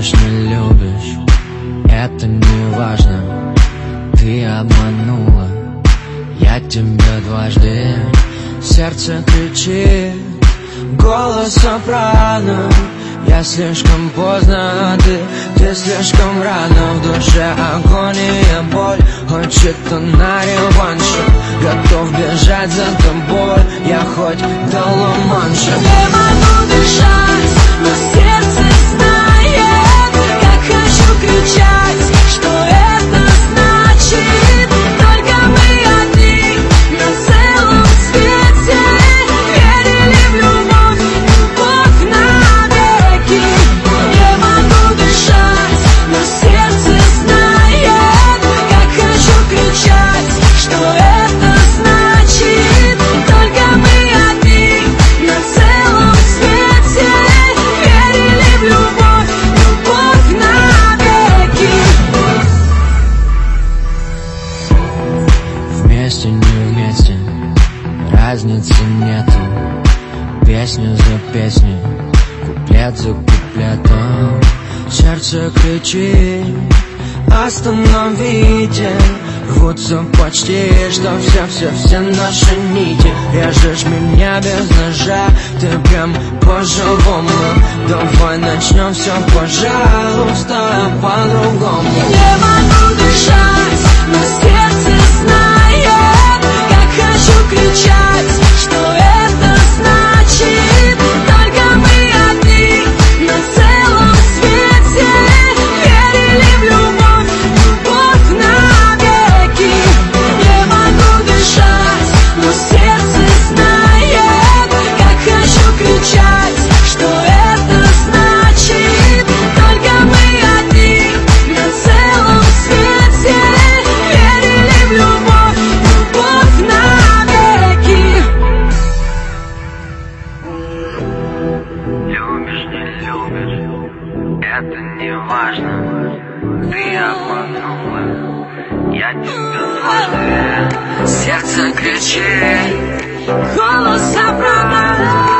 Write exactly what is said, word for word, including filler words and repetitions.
Любишь, не любишь, это не важно. Ты обманула, я тебя дважды. Сердце кричит, голос сопрано. Я слишком поздно, а ты, ты слишком рано. В душе агония, боль, хочет она реванша. Готов бежать за тобой, я хоть до Ла-Манша. Не могу дышать, но сердце знает, как хочу кричать, что это значит. Только мы одни на целом свете, верили в любовь, любовь навеки. Не могу дышать, но сердце знает, как хочу кричать, что это значит. Только мы одни на целом свете, верили в любовь, любовь навеки. Вместе, не вместе, разницы нету. Песню за песней, куплет за куплетом. Сердце кричит, остановите. Рвутся почти, что все-все-все наши нити. Режешь меня без ножа, ты прям по-живому. Давай начнем все, пожалуйста, по-другому. Не могу дышать, но сердце знает, как хочу кричать, что это значит. Только мы одни на целом свете, верили в любовь, любовь навеки. Не могу дышать, но сердце знает, как хочу кричать, что это значит. Только мы одни на целом свете, верили в любовь, любовь навеки. Любишь, не любишь, это не важно. Ты обманула, я тебя дважды. Сердце кричит, Голос собрано.